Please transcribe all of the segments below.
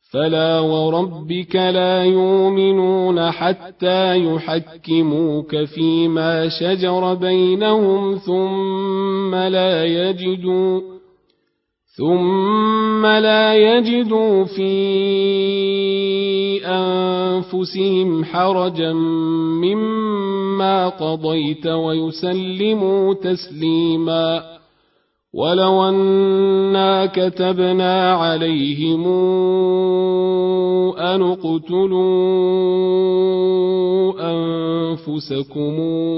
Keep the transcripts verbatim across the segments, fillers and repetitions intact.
فلا وربك لا يؤمنون حتى يحكموك فيما شجر بينهم ثم لا يجدوا ثم لا يجدوا في أنفسهم حرجا مما قضيت ويسلموا تسليما. ولو أنا كتبنا عليهم أن اقتلوا أنفسكم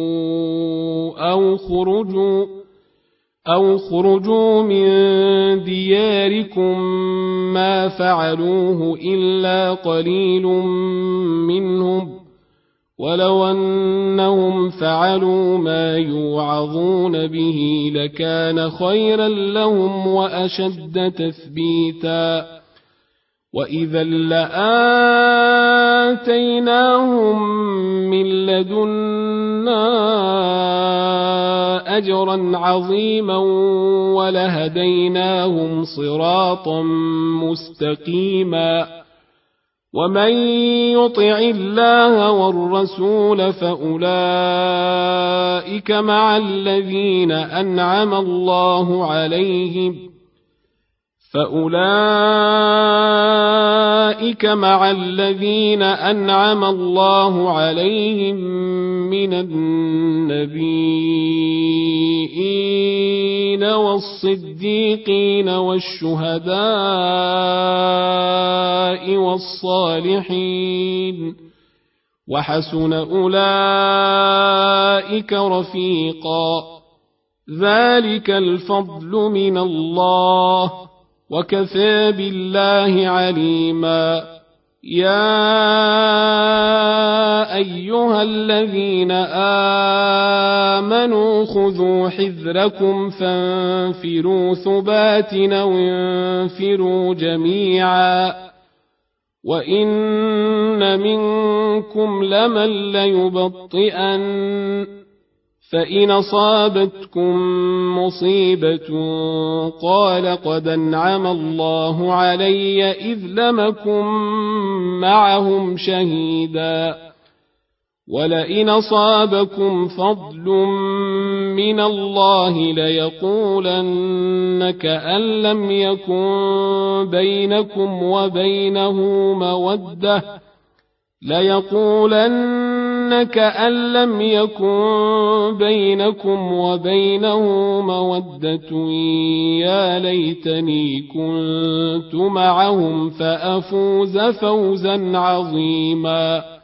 أو خرجوا أو خرجوا من دياركم ما فعلوه إلا قليل منهم ولو أنهم فعلوا ما يوعظون به لكان خيرا لهم وأشد تثبيتا. وإذا لآتيناهم من لدنا أجرا عظيما ولهديناهم صراطا مستقيما. ومن يطع الله والرسول فأولئك مع الذين أنعم الله عليهم فأولئك مع الذين أنعم الله عليهم من النبيين والصديقين والشهداء والصالحين وحسن أولئك رفيقا. ذلك الفضل من الله وكفى بالله عليما. يا أيها الذين آمنوا خذوا حذركم فانفروا ثبات أو انفروا جميعا وإن منكم لمن ليبطئن فإن أصابتكم مصيبة قال قد أنعم الله علي إذ لم أكن معهم شهيدا ولئن أصابكم فضل من الله ليقولن كأن لم يكن بينكم وبينه مودة ليقولن كأن لم يكن بينكم وبينه مودة يا ليتني كنت معهم فأفوز فوزا عظيما.